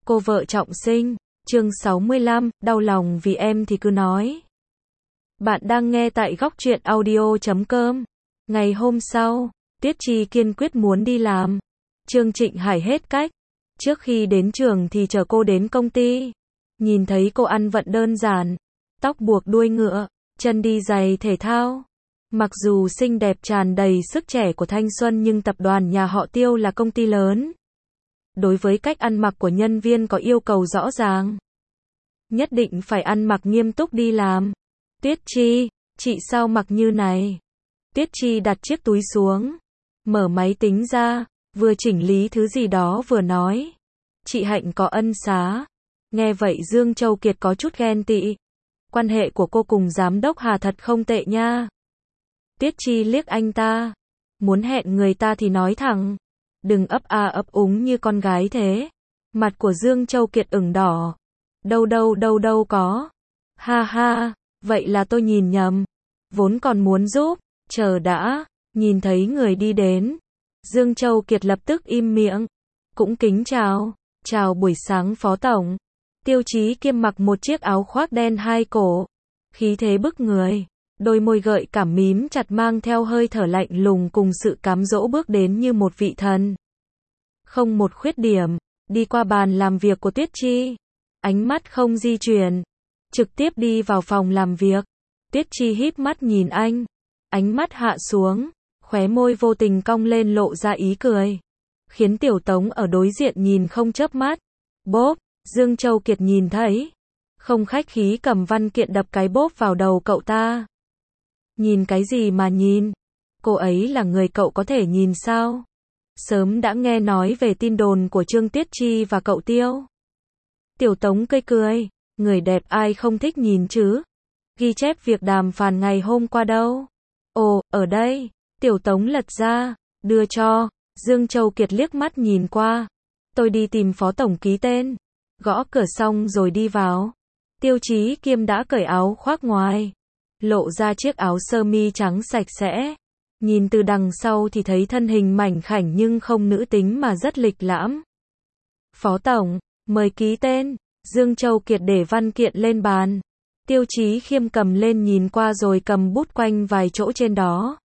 Cô vợ trọng sinh, chương 65, đau lòng vì em thì cứ nói. Bạn đang nghe tại góc truyện audio.com. Ngày hôm sau, Tiết Chi kiên quyết muốn đi làm. Trương Trịnh Hải hết cách. Trước khi đến trường thì chở cô đến công ty. Nhìn thấy cô ăn vận đơn giản, tóc buộc đuôi ngựa, chân đi giày thể thao. Mặc dù xinh đẹp tràn đầy sức trẻ của thanh xuân nhưng tập đoàn nhà họ Tiêu là công ty lớn. Đối với cách ăn mặc của nhân viên có yêu cầu rõ ràng. Nhất định phải ăn mặc nghiêm túc đi làm. Tiết Chi, chị sao mặc như này? Tiết Chi đặt chiếc túi xuống, mở máy tính ra, vừa chỉnh lý thứ gì đó vừa nói. Chị Hạnh có ân xá. Nghe vậy Dương Châu Kiệt có chút ghen tị. Quan hệ của cô cùng giám đốc Hà thật không tệ nha. Tiết Chi liếc anh ta. Muốn hẹn người ta thì nói thẳng. Đừng ấp a ấp úng như con gái thế. Mặt của Dương Châu Kiệt ửng đỏ. Đâu có. Ha ha, vậy là tôi nhìn nhầm. Vốn còn muốn giúp, chờ đã, nhìn thấy người đi đến. Dương Châu Kiệt lập tức im miệng. Cũng kính chào. Chào buổi sáng Phó Tổng. Tiêu Chí Kiêm mặc một chiếc áo khoác đen hai cổ. Khí thế bức người. Đôi môi gợi cảm mím chặt mang theo hơi thở lạnh lùng cùng sự cám dỗ bước đến như một vị thần. Không một khuyết điểm, đi qua bàn làm việc của Tiết Chi. Ánh mắt không di chuyển. Trực tiếp đi vào phòng làm việc. Tiết Chi híp mắt nhìn anh. Ánh mắt hạ xuống. Khóe môi vô tình cong lên lộ ra ý cười. Khiến Tiểu Tống ở đối diện nhìn không chớp mắt. Bốp, Dương Châu Kiệt nhìn thấy. Không khách khí cầm văn kiện đập cái bốp vào đầu cậu ta. Nhìn cái gì mà nhìn? Cô ấy là người cậu có thể nhìn sao? Sớm đã nghe nói về tin đồn của Trương Tiết Chi và cậu Tiêu. Tiểu Tống cười. Người đẹp ai không thích nhìn chứ? Ghi chép việc đàm phán ngày hôm qua đâu? Ồ, ở đây. Tiểu Tống lật ra, đưa cho. Dương Châu Kiệt liếc mắt nhìn qua. Tôi đi tìm Phó Tổng ký tên. Gõ cửa xong rồi đi vào. Tiêu Chí Kiêm đã cởi áo khoác ngoài. Lộ ra chiếc áo sơ mi trắng sạch sẽ. Nhìn từ đằng sau thì thấy thân hình mảnh khảnh nhưng không nữ tính mà rất lịch lãm. Phó Tổng, mời ký tên. Dương Châu Kiệt để văn kiện lên bàn. Tiêu Chí Khiêm cầm lên nhìn qua rồi cầm bút quanh vài chỗ trên đó.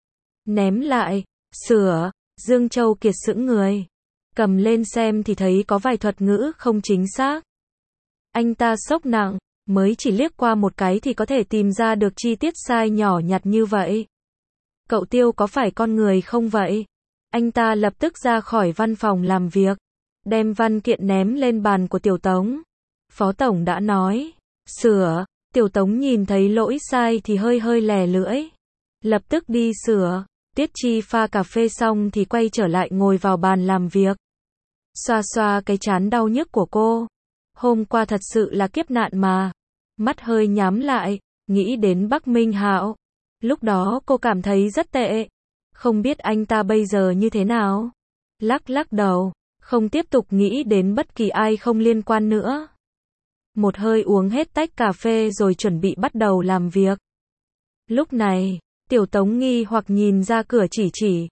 Ném lại, sửa. Dương Châu Kiệt sững người. Cầm lên xem thì thấy có vài thuật ngữ không chính xác. Anh ta sốc nặng, mới chỉ liếc qua một cái thì có thể tìm ra được chi tiết sai nhỏ nhặt như vậy. Cậu Tiêu có phải con người không vậy? Anh ta lập tức ra khỏi văn phòng làm việc. Đem văn kiện ném lên bàn của Tiểu Tống. Phó Tổng đã nói. Sửa. Tiểu Tống nhìn thấy lỗi sai thì hơi lè lưỡi. Lập tức đi sửa. Tiết Chi pha cà phê xong thì quay trở lại ngồi vào bàn làm việc. Xoa cái trán đau nhức của cô. Hôm qua thật sự là kiếp nạn mà. Mắt hơi nhắm lại, nghĩ đến Bắc Minh Hạo. Lúc đó cô cảm thấy rất tệ. Không biết anh ta bây giờ như thế nào. Lắc đầu, không tiếp tục nghĩ đến bất kỳ ai không liên quan nữa. Một hơi uống hết tách cà phê rồi chuẩn bị bắt đầu làm việc. Lúc này, Tiểu Tống nghi hoặc nhìn ra cửa chỉ.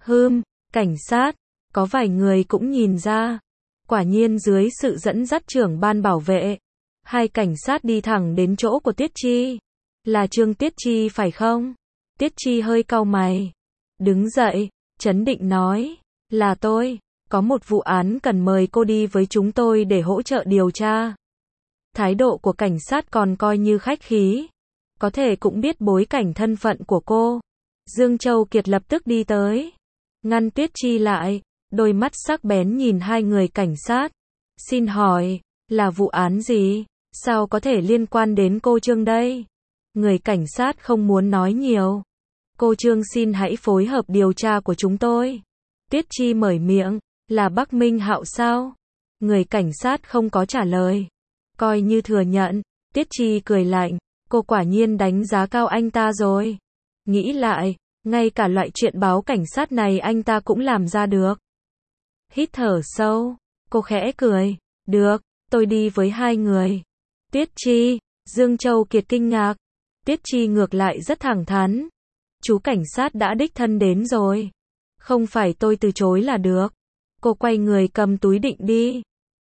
Cảnh sát. Có vài người cũng nhìn ra. Quả nhiên dưới sự dẫn dắt trưởng ban bảo vệ, hai cảnh sát đi thẳng đến chỗ của Tiết Chi. Là Trương Tiết Chi phải không? Tiết Chi hơi cau mày. Đứng dậy, trấn định nói. Là tôi. Có một vụ án cần mời cô đi với chúng tôi để hỗ trợ điều tra. Thái độ của cảnh sát còn coi như khách khí. Có thể cũng biết bối cảnh thân phận của cô. Dương Châu Kiệt lập tức đi tới. Ngăn Tiết Chi lại. Đôi mắt sắc bén nhìn hai người cảnh sát. Xin hỏi, là vụ án gì? Sao có thể liên quan đến cô Trương đây? Người cảnh sát không muốn nói nhiều. Cô Trương xin hãy phối hợp điều tra của chúng tôi. Tiết Chi mở miệng, là Bắc Minh Hạo sao? Người cảnh sát không có trả lời. Coi như thừa nhận. Tiết Chi cười lạnh, cô quả nhiên đánh giá cao anh ta rồi. Nghĩ lại, ngay cả loại chuyện báo cảnh sát này anh ta cũng làm ra được. Hít thở sâu, cô khẽ cười. Được, tôi đi với hai người. Tiết Chi, Dương Châu Kiệt kinh ngạc. Tiết Chi ngược lại rất thẳng thắn. Chú cảnh sát đã đích thân đến rồi. Không phải tôi từ chối là được. Cô quay người cầm túi định đi.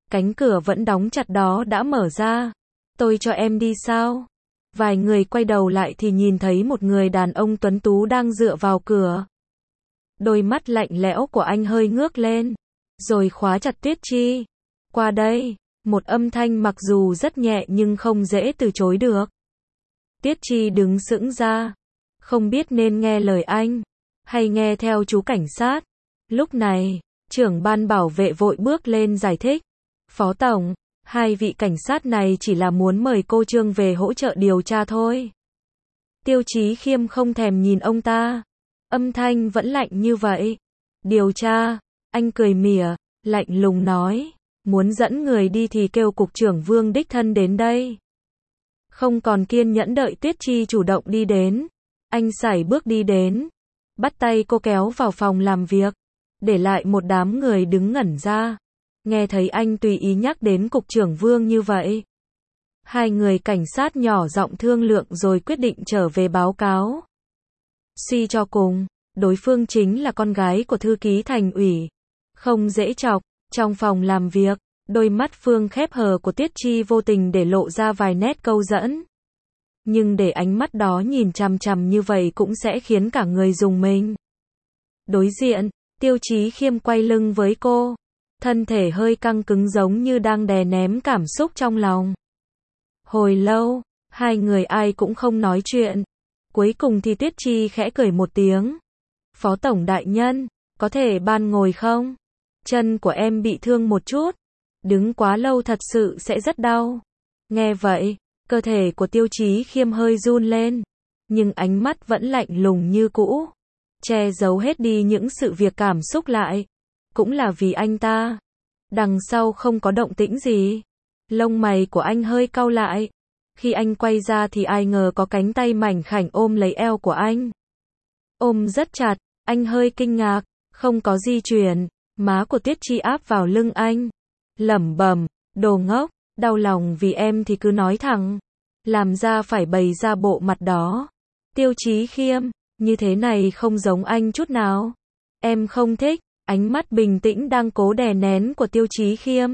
Cánh cửa vẫn đóng chặt đó đã mở ra. Tôi cho em đi sao? Vài người quay đầu lại thì nhìn thấy một người đàn ông tuấn tú đang dựa vào cửa. Đôi mắt lạnh lẽo của anh hơi ngước lên, rồi khóa chặt Tuyết Chi. Qua đây, một âm thanh mặc dù rất nhẹ nhưng không dễ từ chối được. Tuyết Chi đứng sững ra, không biết nên nghe lời anh, hay nghe theo chú cảnh sát. Lúc này, trưởng ban bảo vệ vội bước lên giải thích. Phó Tổng, hai vị cảnh sát này chỉ là muốn mời cô Trương về hỗ trợ điều tra thôi. Tiêu Chí Khiêm không thèm nhìn ông ta. Âm thanh vẫn lạnh như vậy. Điều tra, anh cười mỉa, lạnh lùng nói. Muốn dẫn người đi thì kêu cục trưởng Vương đích thân đến đây. Không còn kiên nhẫn đợi Tuyết Chi chủ động đi đến. Anh sải bước đi đến, bắt tay cô kéo vào phòng làm việc, để lại một đám người đứng ngẩn ra. Nghe thấy anh tùy ý nhắc đến cục trưởng Vương như vậy. Hai người cảnh sát nhỏ giọng thương lượng rồi quyết định trở về báo cáo. Suy cho cùng, đối phương chính là con gái của thư ký thành ủy. Không dễ chọc. Trong phòng làm việc, đôi mắt Phương khép hờ của Tiết Chi vô tình để lộ ra vài nét câu dẫn. Nhưng để ánh mắt đó nhìn chằm chằm như vậy cũng sẽ khiến cả người rùng mình. Đối diện, Tiêu Chí Khiêm quay lưng với cô. Thân thể hơi căng cứng giống như đang đè nén cảm xúc trong lòng. Hồi lâu, hai người ai cũng không nói chuyện. Cuối cùng thì Tuyết Chi khẽ cười một tiếng. Phó Tổng đại nhân, có thể ban ngồi không? Chân của em bị thương một chút. Đứng quá lâu thật sự sẽ rất đau. Nghe vậy, cơ thể của Tiêu Chí Khiêm hơi run lên. Nhưng ánh mắt vẫn lạnh lùng như cũ. Che giấu hết đi những sự việc cảm xúc lại. Cũng là vì anh ta. Đằng sau không có động tĩnh gì. Lông mày của anh hơi cau lại. Khi anh quay ra thì ai ngờ có cánh tay mảnh khảnh ôm lấy eo của anh. Ôm rất chặt, anh hơi kinh ngạc, không có di chuyển. Má của Tiết Chi áp vào lưng anh. Lẩm bẩm, đồ ngốc, đau lòng vì em thì cứ nói thẳng. Làm ra phải bày ra bộ mặt đó. Tiêu Chí Khiêm, như thế này không giống anh chút nào. Em không thích. Ánh mắt bình tĩnh đang cố đè nén của Tiêu Chí Khiêm.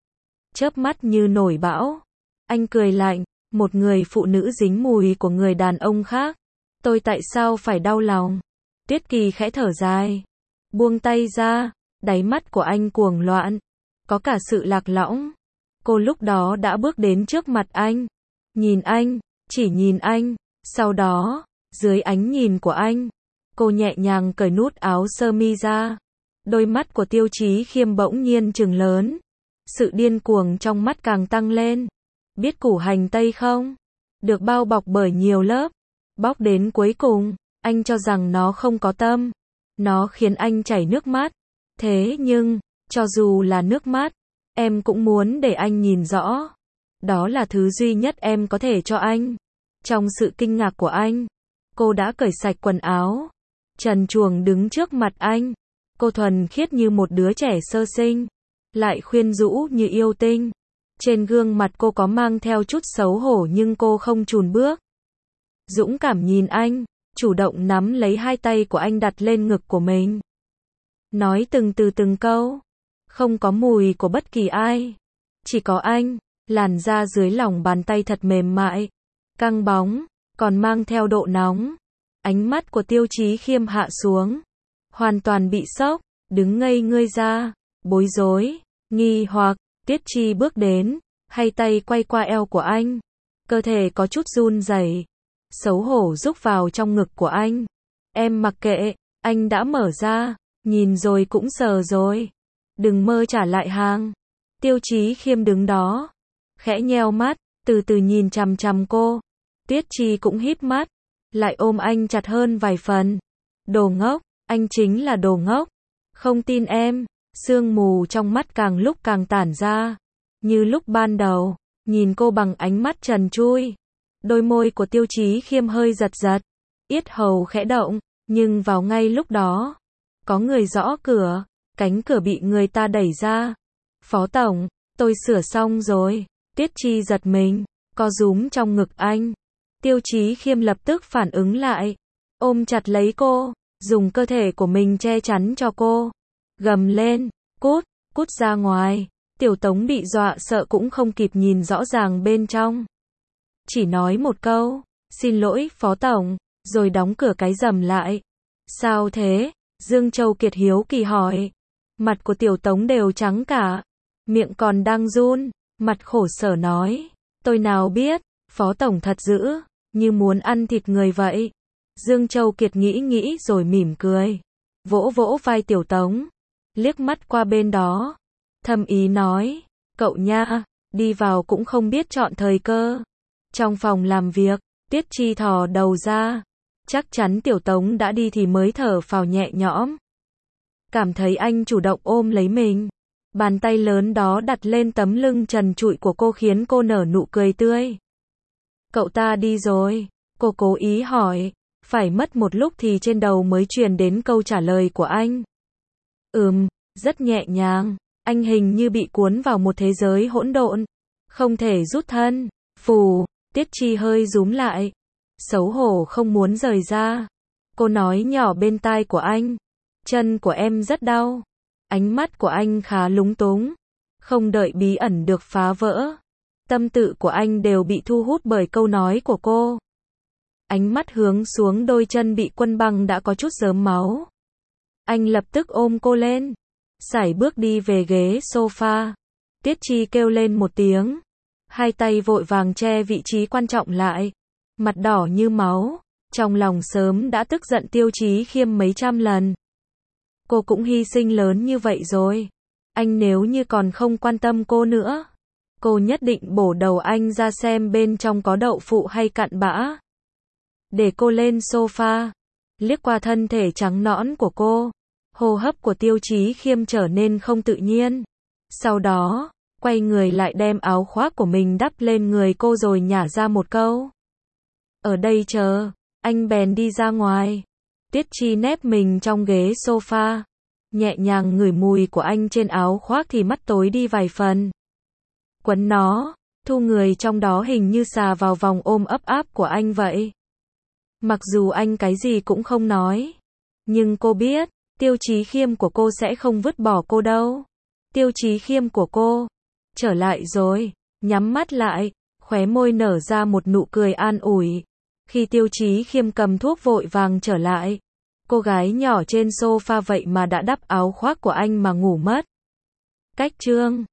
Chớp mắt như nổi bão. Anh cười lạnh, một người phụ nữ dính mùi của người đàn ông khác. Tôi tại sao phải đau lòng? Tuyết Kỳ khẽ thở dài. Buông tay ra, đáy mắt của anh cuồng loạn. Có cả sự lạc lõng. Cô lúc đó đã bước đến trước mặt anh. Nhìn anh, chỉ nhìn anh. Sau đó, dưới ánh nhìn của anh, cô nhẹ nhàng cởi nút áo sơ mi ra. Đôi mắt của Tiêu Chí Khiêm bỗng nhiên trừng lớn. Sự điên cuồng trong mắt càng tăng lên. Biết củ hành tây không? Được bao bọc bởi nhiều lớp. Bóc đến cuối cùng, anh cho rằng nó không có tâm. Nó khiến anh chảy nước mắt. Thế nhưng, cho dù là nước mắt, em cũng muốn để anh nhìn rõ. Đó là thứ duy nhất em có thể cho anh. Trong sự kinh ngạc của anh, cô đã cởi sạch quần áo. Trần truồng đứng trước mặt anh. Cô thuần khiết như một đứa trẻ sơ sinh, lại khuyên rũ như yêu tinh. Trên gương mặt cô có mang theo chút xấu hổ nhưng cô không chùn bước. Dũng cảm nhìn anh, chủ động nắm lấy hai tay của anh đặt lên ngực của mình. Nói từng từ từng câu. Không có mùi của bất kỳ ai. Chỉ có anh, làn da dưới lòng bàn tay thật mềm mại, căng bóng, còn mang theo độ nóng. Ánh mắt của Tiêu Chí Khiêm hạ xuống. Hoàn toàn bị sốc, đứng ngây ngươi ra, bối rối, nghi hoặc. Tiết Chi bước đến, hai tay quay qua eo của anh. Cơ thể có chút run rẩy, xấu hổ rúc vào trong ngực của anh. Em mặc kệ, anh đã mở ra, nhìn rồi cũng sờ rồi. Đừng mơ trả lại hàng. Tiêu Chí Khiêm đứng đó, khẽ nheo mắt, từ từ nhìn chằm chằm cô. Tiết Chi cũng híp mắt, lại ôm anh chặt hơn vài phần. Đồ ngốc, anh chính là đồ ngốc. Không tin em. Sương mù trong mắt càng lúc càng tản ra. Như lúc ban đầu, nhìn cô bằng ánh mắt trần trụi. Đôi môi của Tiêu Chí Khiêm hơi giật giật. Yết hầu khẽ động, nhưng vào ngay lúc đó, có người gõ cửa. Cánh cửa bị người ta đẩy ra. Phó Tổng, tôi sửa xong rồi. Tiết Chi giật mình, co rúm trong ngực anh. Tiêu Chí Khiêm lập tức phản ứng lại. Ôm chặt lấy cô, dùng cơ thể của mình che chắn cho cô. Gầm lên, cút, cút ra ngoài. Tiểu Tống bị dọa sợ cũng không kịp nhìn rõ ràng bên trong. Chỉ nói một câu, xin lỗi Phó Tổng, rồi đóng cửa cái rầm lại. Sao thế? Dương Châu Kiệt hiếu kỳ hỏi. Mặt của Tiểu Tống đều trắng cả, miệng còn đang run, mặt khổ sở nói. Tôi nào biết, Phó Tổng thật dữ, như muốn ăn thịt người vậy. Dương Châu Kiệt nghĩ rồi mỉm cười. Vỗ vỗ vai Tiểu Tống, liếc mắt qua bên đó. Thâm ý nói, cậu nha, đi vào cũng không biết chọn thời cơ. Trong phòng làm việc, Tiết Chi thò đầu ra. Chắc chắn Tiểu Tống đã đi thì mới thở phào nhẹ nhõm. Cảm thấy anh chủ động ôm lấy mình. Bàn tay lớn đó đặt lên tấm lưng trần trụi của cô khiến cô nở nụ cười tươi. Cậu ta đi rồi, cô cố ý hỏi. Phải mất một lúc thì trên đầu mới truyền đến câu trả lời của anh. Rất nhẹ nhàng. Anh hình như bị cuốn vào một thế giới hỗn độn, không thể rút thân. Phù, Tiết Chi hơi rúm lại, xấu hổ không muốn rời ra. Cô nói nhỏ bên tai của anh, chân của em rất đau. Ánh mắt của anh khá lúng túng, không đợi bí ẩn được phá vỡ. Tâm tự của anh đều bị thu hút bởi câu nói của cô. Ánh mắt hướng xuống đôi chân bị quân băng đã có chút rớm máu. Anh lập tức ôm cô lên, sải bước đi về ghế sofa. Tiết Chi kêu lên một tiếng, hai tay vội vàng che vị trí quan trọng lại, mặt đỏ như máu, trong lòng sớm đã tức giận Tiêu Chí Khiêm mấy trăm lần. Cô cũng hy sinh lớn như vậy rồi, anh nếu như còn không quan tâm cô nữa, cô nhất định bổ đầu anh ra xem bên trong có đậu phụ hay cặn bã. Để cô lên sofa, liếc qua thân thể trắng nõn của cô, hô hấp của Tiêu Chí Khiêm trở nên không tự nhiên. Sau đó, quay người lại đem áo khoác của mình đắp lên người cô rồi nhả ra một câu. Ở đây chờ, anh bèn đi ra ngoài. Tiết Chi nép mình trong ghế sofa, nhẹ nhàng ngửi mùi của anh trên áo khoác thì mắt tối đi vài phần. Quấn nó, thu người trong đó hình như xà vào vòng ôm ấp áp của anh vậy. Mặc dù anh cái gì cũng không nói, nhưng cô biết, Tiêu Chí Khiêm của cô sẽ không vứt bỏ cô đâu. Tiêu Chí Khiêm của cô trở lại rồi, nhắm mắt lại, khóe môi nở ra một nụ cười an ủi. Khi Tiêu Chí Khiêm cầm thuốc vội vàng trở lại, cô gái nhỏ trên sofa vậy mà đã đắp áo khoác của anh mà ngủ mất. Cách chương